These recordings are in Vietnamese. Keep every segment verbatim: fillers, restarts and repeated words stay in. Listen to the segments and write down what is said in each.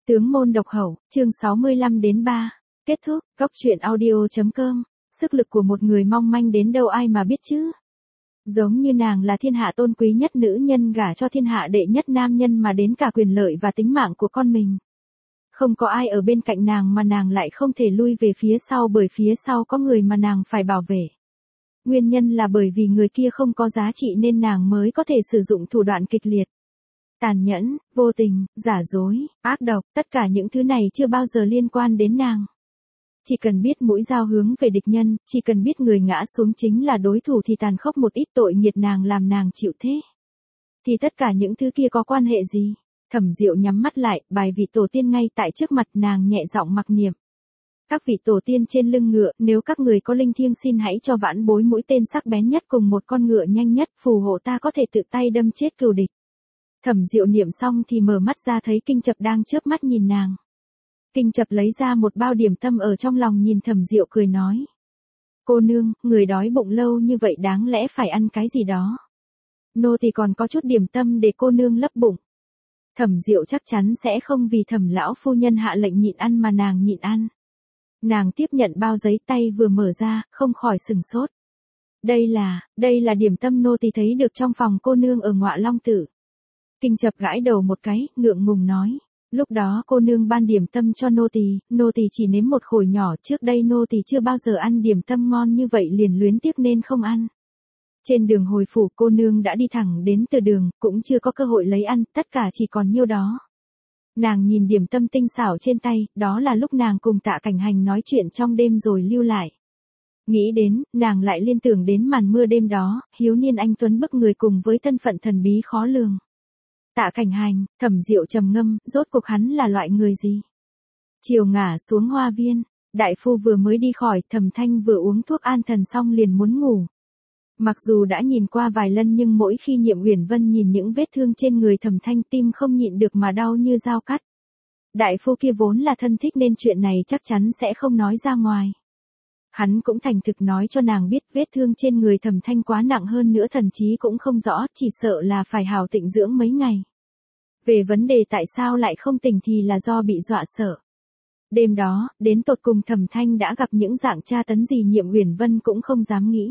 Tướng môn độc hậu, chương sáu mươi lăm đến ba. Kết thúc, góc truyện audio chấm com. Sức lực của một người mong manh đến đâu ai mà biết chứ. Giống như nàng là thiên hạ tôn quý nhất nữ nhân gả cho thiên hạ đệ nhất nam nhân mà đến cả quyền lợi và tính mạng của con mình. Không có ai ở bên cạnh nàng mà nàng lại không thể lui về phía sau bởi phía sau có người mà nàng phải bảo vệ. Nguyên nhân là bởi vì người kia không có giá trị nên nàng mới có thể sử dụng thủ đoạn kịch liệt. Tàn nhẫn, vô tình, giả dối, ác độc, tất cả những thứ này chưa bao giờ liên quan đến nàng. Chỉ cần biết mũi dao hướng về địch nhân, chỉ cần biết người ngã xuống chính là đối thủ thì tàn khốc một ít tội nghiệt nàng làm nàng chịu thế. Thì tất cả những thứ kia có quan hệ gì? Thẩm Diệu nhắm mắt lại, bài vị tổ tiên ngay tại trước mặt nàng nhẹ giọng mặc niệm. Các vị tổ tiên trên lưng ngựa, nếu các người có linh thiêng xin hãy cho vãn bối mũi tên sắc bén nhất cùng một con ngựa nhanh nhất, phù hộ ta có thể tự tay đâm chết cừu địch. Thẩm Diệu niệm xong thì mở mắt ra thấy Kinh Chập đang chớp mắt nhìn nàng. Kinh Chập lấy ra một bao điểm tâm ở trong lòng nhìn Thẩm Diệu cười nói. Cô nương, người đói bụng lâu như vậy đáng lẽ phải ăn cái gì đó. Nô thì còn có chút điểm tâm để cô nương lấp bụng. Thẩm Diệu chắc chắn sẽ không vì Thẩm lão phu nhân hạ lệnh nhịn ăn mà nàng nhịn ăn. Nàng tiếp nhận bao giấy tay vừa mở ra, không khỏi sừng sốt. Đây là, đây là điểm tâm nô thì thấy được trong phòng cô nương ở Ngọa Long Tự. Kinh Chập gãi đầu một cái, ngượng ngùng nói. Lúc đó cô nương ban điểm tâm cho nô tỳ, nô tỳ chỉ nếm một khối nhỏ, trước đây nô tỳ chưa bao giờ ăn điểm tâm ngon như vậy liền luyến tiếc nên không ăn. Trên đường hồi phủ cô nương đã đi thẳng đến từ đường, cũng chưa có cơ hội lấy ăn, tất cả chỉ còn nhiêu đó. Nàng nhìn điểm tâm tinh xảo trên tay, đó là lúc nàng cùng Tạ Cảnh Hành nói chuyện trong đêm rồi lưu lại. Nghĩ đến, nàng lại liên tưởng đến màn mưa đêm đó, hiếu niên anh tuấn bức người cùng với thân phận thần bí khó lường. Tạ Cảnh Hành, Thẩm Diệu trầm ngâm, rốt cuộc hắn là loại người gì? Chiều ngả xuống hoa viên, đại phu vừa mới đi khỏi, Thẩm Thanh vừa uống thuốc an thần xong liền muốn ngủ. Mặc dù đã nhìn qua vài lần nhưng mỗi khi Nhiệm Uyển Vân nhìn những vết thương trên người Thẩm Thanh tim không nhịn được mà đau như dao cắt. Đại phu kia vốn là thân thích nên chuyện này chắc chắn sẽ không nói ra ngoài. Hắn cũng thành thực nói cho nàng biết vết thương trên người Thẩm Thanh quá nặng hơn nữa thần chí cũng không rõ, chỉ sợ là phải hào tịnh dưỡng mấy ngày. Về vấn đề tại sao lại không tỉnh thì là do bị dọa sợ. Đêm đó, đến tột cùng Thẩm Thanh đã gặp những dạng tra tấn gì Nhiệm Uyển Vân cũng không dám nghĩ.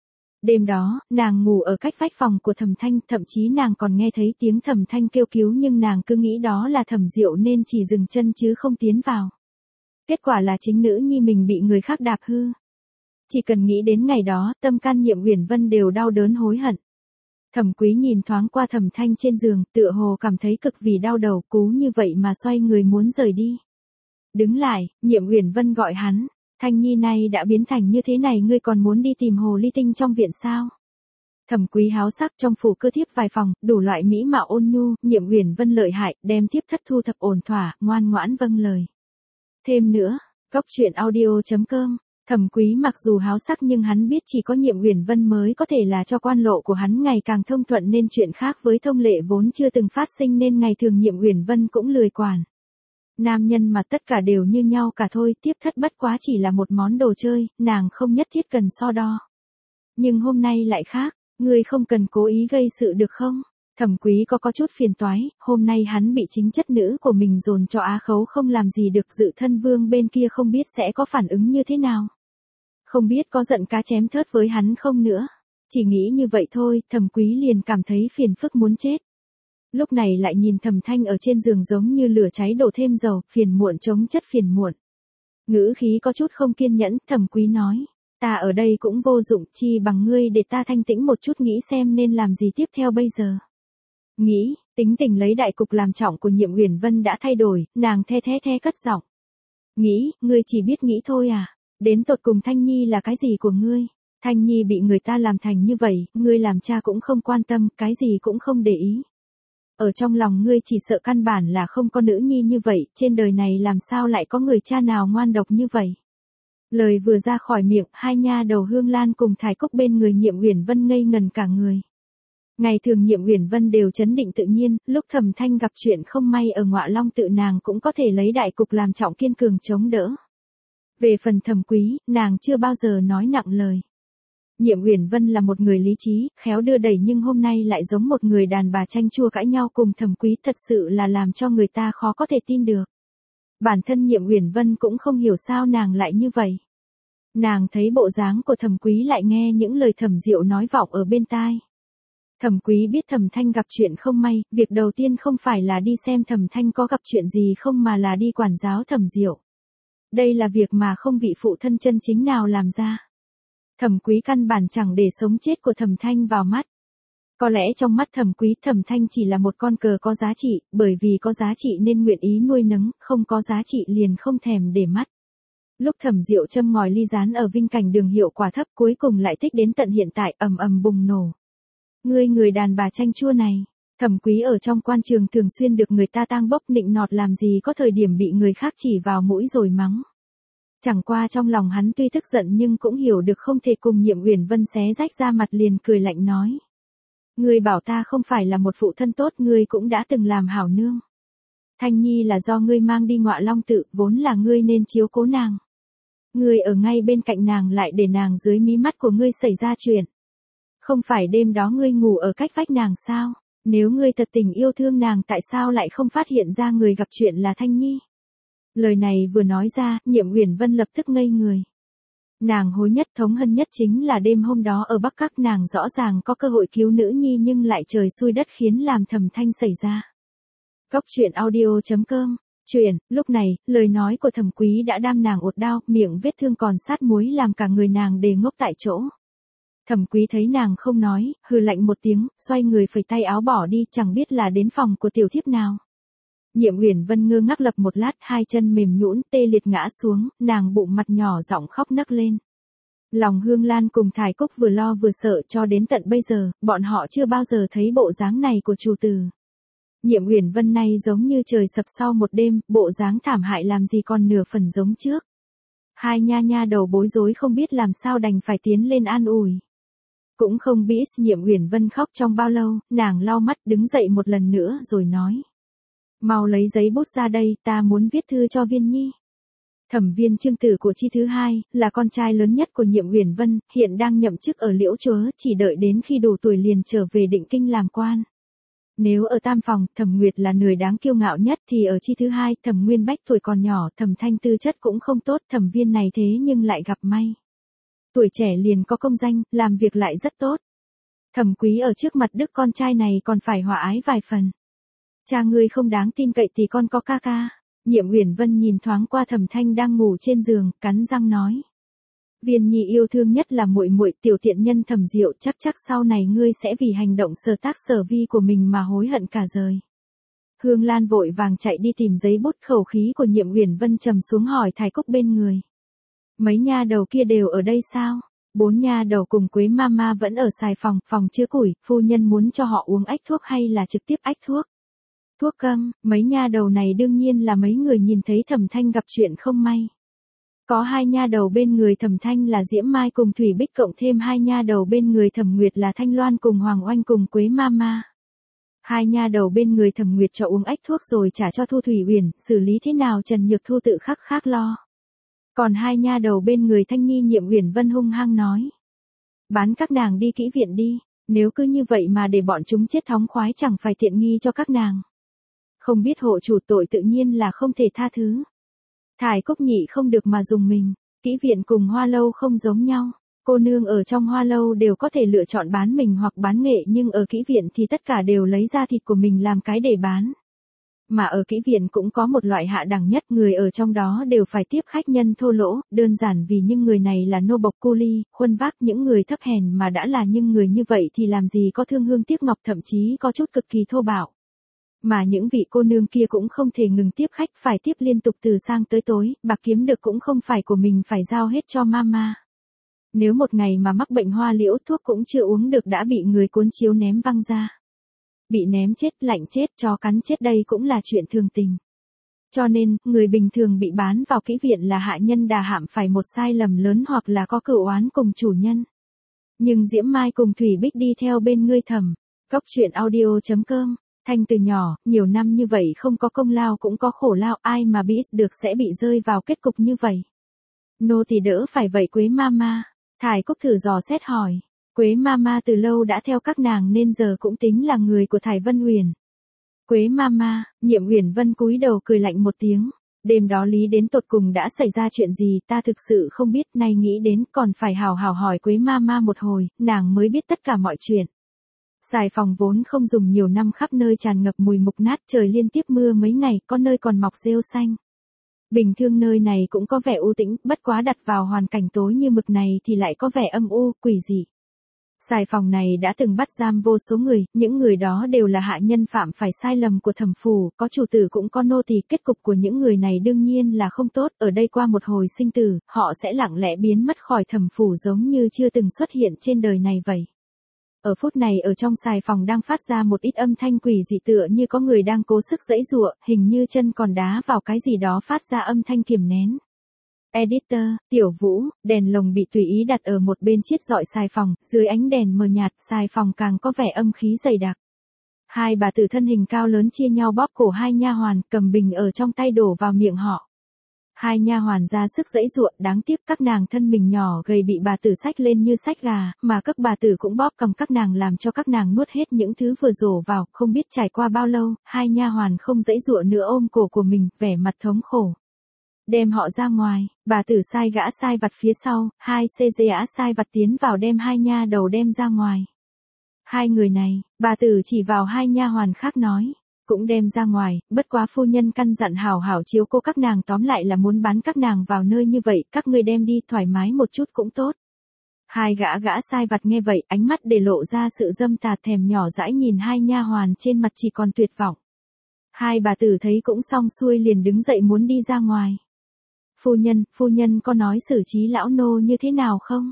Đêm đó, nàng ngủ ở cách vách phòng của Thẩm Thanh, thậm chí nàng còn nghe thấy tiếng Thẩm Thanh kêu cứu nhưng nàng cứ nghĩ đó là Thẩm Diệu nên chỉ dừng chân chứ không tiến vào. Kết quả là chính nữ nhi mình bị người khác đạp hư. Chỉ cần nghĩ đến ngày đó, tâm can Nhiệm Uyển Vân đều đau đớn hối hận. Thẩm Quý nhìn thoáng qua Thẩm Thanh trên giường, tựa hồ cảm thấy cực vì đau đầu, cú như vậy mà xoay người muốn rời đi. Đứng lại, Nhiệm Uyển Vân gọi hắn, Thanh nhi này đã biến thành như thế này ngươi còn muốn đi tìm hồ ly tinh trong viện sao? Thẩm Quý háo sắc trong phủ cơ thiếp vài phòng, đủ loại mỹ mạo ôn nhu, Nhiệm Uyển Vân lợi hại, đem thiếp thất thu thập ổn thỏa, ngoan ngoãn vâng lời. Thêm nữa, góc truyện audio chấm com. Thẩm Quý mặc dù háo sắc nhưng hắn biết chỉ có Nhiệm Uyển Vân mới có thể là cho quan lộ của hắn ngày càng thông thuận nên chuyện khác với thông lệ vốn chưa từng phát sinh nên ngày thường Nhiệm Uyển Vân cũng lười quản. Nam nhân mà tất cả đều như nhau cả thôi, tiếp thất bất quá chỉ là một món đồ chơi, nàng không nhất thiết cần so đo. Nhưng hôm nay lại khác, ngươi không cần cố ý gây sự được không? Thẩm Quý có có chút phiền toái, hôm nay hắn bị chính chất nữ của mình dồn cho á khấu không làm gì được, dự thân vương bên kia không biết sẽ có phản ứng như thế nào. Không biết có giận cá chém thớt với hắn không nữa. Chỉ nghĩ như vậy thôi, Thẩm Quý liền cảm thấy phiền phức muốn chết. Lúc này lại nhìn Thẩm Thanh ở trên giường giống như lửa cháy đổ thêm dầu, phiền muộn chống chất phiền muộn. Ngữ khí có chút không kiên nhẫn, Thẩm Quý nói. Ta ở đây cũng vô dụng, chi bằng ngươi để ta thanh tĩnh một chút nghĩ xem nên làm gì tiếp theo bây giờ. Nghĩ, tính tình lấy đại cục làm trọng của Nhiệm Uyển Vân đã thay đổi, nàng the the the cất giọng. Nghĩ, ngươi chỉ biết nghĩ thôi à, đến tột cùng Thanh Nhi là cái gì của ngươi? Thanh Nhi bị người ta làm thành như vậy, ngươi làm cha cũng không quan tâm, cái gì cũng không để ý. Ở trong lòng ngươi chỉ sợ căn bản là không có nữ nhi như vậy, trên đời này làm sao lại có người cha nào ngoan độc như vậy? Lời vừa ra khỏi miệng, hai nha đầu Hương Lan cùng Thải Cúc bên người Nhiệm Uyển Vân ngây ngần cả người. Ngày thường Nhiệm Uyển Vân đều trấn định tự nhiên, lúc Thẩm Thanh gặp chuyện không may ở Ngọa Long Tự nàng cũng có thể lấy đại cục làm trọng kiên cường chống đỡ. Về phần Thẩm Quý, nàng chưa bao giờ nói nặng lời. Nhiệm Uyển Vân là một người lý trí, khéo đưa đẩy nhưng hôm nay lại giống một người đàn bà chanh chua cãi nhau cùng Thẩm Quý, thật sự là làm cho người ta khó có thể tin được. Bản thân Nhiệm Uyển Vân cũng không hiểu sao nàng lại như vậy. Nàng thấy bộ dáng của Thẩm Quý lại nghe những lời Thẩm Diệu nói vọng ở bên tai. Thẩm Quý biết Thẩm Thanh gặp chuyện không may, việc đầu tiên không phải là đi xem Thẩm Thanh có gặp chuyện gì không mà là đi quản giáo Thẩm Diệu. Đây là việc mà không vị phụ thân chân chính nào làm ra. Thẩm Quý căn bản chẳng để sống chết của Thẩm Thanh vào mắt. Có lẽ trong mắt Thẩm Quý, Thẩm Thanh chỉ là một con cờ có giá trị, bởi vì có giá trị nên nguyện ý nuôi nấng, không có giá trị liền không thèm để mắt. Lúc Thẩm Diệu châm ngòi ly gián ở Vinh Cảnh Đường hiệu quả thấp cuối cùng lại tích đến tận hiện tại ầm ầm bùng nổ. Ngươi người đàn bà chanh chua này, Thẩm Quý ở trong quan trường thường xuyên được người ta tang bốc nịnh nọt làm gì có thời điểm bị người khác chỉ vào mũi rồi mắng. Chẳng qua trong lòng hắn tuy tức giận nhưng cũng hiểu được không thể cùng Nhiệm Uyển Vân xé rách ra mặt liền cười lạnh nói. Ngươi bảo ta không phải là một phụ thân tốt, ngươi cũng đã từng làm hảo nương. Thanh Nhi là do ngươi mang đi Ngọa Long Tự, vốn là ngươi nên chiếu cố nàng. Ngươi ở ngay bên cạnh nàng lại để nàng dưới mí mắt của ngươi xảy ra chuyện. Không phải đêm đó ngươi ngủ ở cách vách nàng sao? Nếu ngươi thật tình yêu thương nàng tại sao lại không phát hiện ra người gặp chuyện là Thanh Nhi? Lời này vừa nói ra, Nhiệm Uyển Vân lập tức ngây người. Nàng hối nhất thống hận nhất chính là đêm hôm đó ở Bắc Các nàng rõ ràng có cơ hội cứu nữ nhi nhưng lại trời xui đất khiến làm Thẩm Thanh xảy ra. Góc truyện audio chấm com. Chuyện, lúc này, lời nói của Thẩm Quý đã đam nàng ột đau, miệng vết thương còn sát muối làm cả người nàng đề ngốc tại chỗ. Thẩm Quý thấy nàng không nói, hừ lạnh một tiếng, xoay người phẩy tay áo bỏ đi, chẳng biết là đến phòng của tiểu thiếp nào. Nhiệm Uyển Vân ngơ ngác lập một lát, hai chân mềm nhũn, tê liệt ngã xuống, nàng bụng mặt nhỏ giọng khóc nấc lên. Lòng Hương Lan cùng Thải Cúc vừa lo vừa sợ, cho đến tận bây giờ, bọn họ chưa bao giờ thấy bộ dáng này của chủ tử. Nhiệm Uyển Vân này giống như trời sập sau một đêm, bộ dáng thảm hại làm gì còn nửa phần giống trước. Hai nha nha đầu bối rối không biết làm sao đành phải tiến lên an ủi. Cũng không biết Nhiệm Uyển Vân khóc trong bao lâu, nàng lau mắt đứng dậy một lần nữa rồi nói. Mau lấy giấy bút ra đây, ta muốn viết thư cho Viên Nhi. Thẩm Viên Trương tử của Chi thứ hai, là con trai lớn nhất của Nhiệm Uyển Vân, hiện đang nhậm chức ở Liễu Chúa, chỉ đợi đến khi đủ tuổi liền trở về Định Kinh làm quan. Nếu ở tam phòng, Thẩm Nguyệt là người đáng kiêu ngạo nhất thì ở Chi thứ hai, Thẩm Nguyên Bách tuổi còn nhỏ, Thẩm Thanh tư chất cũng không tốt, Thẩm Viên này thế nhưng lại gặp may. Tuổi trẻ liền có công danh, làm việc lại rất tốt. Thẩm Quý ở trước mặt đứa con trai này còn phải hòa ái vài phần. Cha ngươi không đáng tin cậy thì con có ca ca. Nhiệm Uyển Vân nhìn thoáng qua Thẩm Thanh đang ngủ trên giường, cắn răng nói. Viên Nhi yêu thương nhất là muội muội, tiểu tiện nhân Thẩm Diệu, chắc chắc sau này ngươi sẽ vì hành động sở tác sở vi của mình mà hối hận cả đời. Hương Lan vội vàng chạy đi tìm giấy bút, khẩu khí của Nhiệm Uyển Vân trầm xuống hỏi Thải Cúc bên người. Mấy nha đầu kia đều ở đây sao? Bốn nha đầu cùng Quế Mama vẫn ở xài phòng, phòng chứa củi, phu nhân muốn cho họ uống ách thuốc hay là trực tiếp ách thuốc? Thuốc câm, mấy nha đầu này đương nhiên là mấy người nhìn thấy Thẩm Thanh gặp chuyện không may. Có hai nha đầu bên người Thẩm Thanh là Diễm Mai cùng Thủy Bích cộng thêm hai nha đầu bên người Thẩm Nguyệt là Thanh Loan cùng Hoàng Oanh cùng Quế Mama. Hai nha đầu bên người Thẩm Nguyệt cho uống ách thuốc rồi trả cho Thu Thủy Uyển, xử lý thế nào Trần Nhược Thu tự khắc khác lo. Còn hai nha đầu bên người Thanh Nhi Nhiệm Uyển Vân hung hăng nói. Bán các nàng đi kỹ viện đi, nếu cứ như vậy mà để bọn chúng chết thống khoái chẳng phải tiện nghi cho các nàng. Không biết hộ chủ tội tự nhiên là không thể tha thứ. Thải Cúc nhị không được mà dùng mình, kỹ viện cùng hoa lâu không giống nhau. Cô nương ở trong hoa lâu đều có thể lựa chọn bán mình hoặc bán nghệ nhưng ở kỹ viện thì tất cả đều lấy da thịt của mình làm cái để bán. Mà ở kỹ viện cũng có một loại hạ đẳng nhất, người ở trong đó đều phải tiếp khách nhân thô lỗ, đơn giản vì những người này là nô bộc cu ly, khuân vác, những người thấp hèn mà đã là những người như vậy thì làm gì có thương hương tiếc ngọc, thậm chí có chút cực kỳ thô bạo. Mà những vị cô nương kia cũng không thể ngừng tiếp khách, phải tiếp liên tục từ sáng tới tối, bạc kiếm được cũng không phải của mình phải giao hết cho mama. Nếu một ngày mà mắc bệnh hoa liễu, thuốc cũng chưa uống được đã bị người cuốn chiếu ném văng ra. Bị ném chết, lạnh chết, chó cắn chết đây cũng là chuyện thường tình. Cho nên, người bình thường bị bán vào kỹ viện là hạ nhân đà hạm phải một sai lầm lớn hoặc là có cựu oán cùng chủ nhân. Nhưng Diễm Mai cùng Thủy Bích đi theo bên ngươi Thẩm. Góc truyện audio chấm com. Thanh từ nhỏ, nhiều năm như vậy không có công lao cũng có khổ lao, ai mà biết được sẽ bị rơi vào kết cục như vậy. Nô thì đỡ phải vậy Quế Mama. Thải Cúc thử dò xét hỏi. Quế Mama từ lâu đã theo các nàng nên giờ cũng tính là người của Thải Vân Uyển. Quế Mama, Nhiệm Uyển Vân cúi đầu cười lạnh một tiếng. Đêm đó Lý đến tột cùng đã xảy ra chuyện gì ta thực sự không biết, nay nghĩ đến còn phải hào hào hỏi Quế ma ma một hồi, nàng mới biết tất cả mọi chuyện. Xài phòng vốn không dùng nhiều năm khắp nơi tràn ngập mùi mục nát, trời liên tiếp mưa mấy ngày, có nơi còn mọc rêu xanh. Bình thường nơi này cũng có vẻ u tĩnh, bất quá đặt vào hoàn cảnh tối như mực này thì lại có vẻ âm u, quỷ dị. Xài phòng này đã từng bắt giam vô số người, những người đó đều là hạ nhân phạm phải sai lầm của thẩm phủ, có chủ tử cũng có nô tỳ, kết cục của những người này đương nhiên là không tốt, ở đây qua một hồi sinh tử, họ sẽ lặng lẽ biến mất khỏi thẩm phủ giống như chưa từng xuất hiện trên đời này vậy. Ở phút này ở trong xài phòng đang phát ra một ít âm thanh quỷ dị tựa như có người đang cố sức giãy giụa, hình như chân còn đá vào cái gì đó phát ra âm thanh kiềm nén. Editor, Tiểu Vũ, đèn lồng bị tùy ý đặt ở một bên chiết rọi xài phòng, dưới ánh đèn mờ nhạt, xài phòng càng có vẻ âm khí dày đặc. Hai bà tử thân hình cao lớn chia nhau bóp cổ hai nha hoàn, cầm bình ở trong tay đổ vào miệng họ. Hai nha hoàn ra sức giãy giụa, đáng tiếc các nàng thân mình nhỏ gầy bị bà tử xách lên như xách gà, mà các bà tử cũng bóp cầm các nàng làm cho các nàng nuốt hết những thứ vừa rổ vào, không biết trải qua bao lâu, hai nha hoàn không giãy giụa nữa ôm cổ của mình, vẻ mặt thống khổ. Đem họ ra ngoài, bà tử sai gã sai vặt phía sau, hai xê giê ả sai vặt tiến vào đem hai nha đầu đem ra ngoài. Hai người này, bà tử chỉ vào hai nha hoàn khác nói, cũng đem ra ngoài, bất quá phu nhân căn dặn hảo hảo chiếu cô các nàng, tóm lại là muốn bán các nàng vào nơi như vậy, các ngươi đem đi thoải mái một chút cũng tốt. Hai gã gã sai vặt nghe vậy, ánh mắt để lộ ra sự dâm tà, thèm nhỏ dãi nhìn hai nha hoàn trên mặt chỉ còn tuyệt vọng. Hai bà tử thấy cũng xong xuôi liền đứng dậy muốn đi ra ngoài. Phu nhân, phu nhân có nói xử trí lão nô như thế nào không?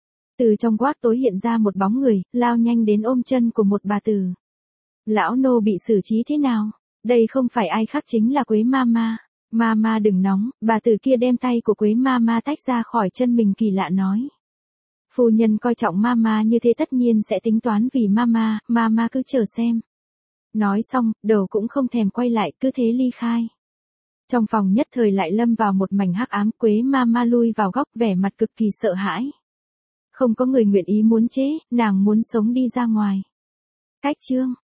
Từ trong quát tối hiện ra một bóng người, lao nhanh đến ôm chân của một bà tử. Lão nô bị xử trí thế nào? Đây không phải ai khác chính là Quế ma ma. Ma ma đừng nóng, bà tử kia đem tay của Quế ma ma tách ra khỏi chân mình kỳ lạ nói. Phu nhân coi trọng ma ma như thế tất nhiên sẽ tính toán vì ma ma, ma ma cứ chờ xem. Nói xong, đầu cũng không thèm quay lại, cứ thế ly khai. Trong phòng nhất thời lại lâm vào một mảnh hắc ám, Quế ma ma lui vào góc vẻ mặt cực kỳ sợ hãi. Không có người nguyện ý muốn chế, nàng muốn sống đi ra ngoài. Cách chương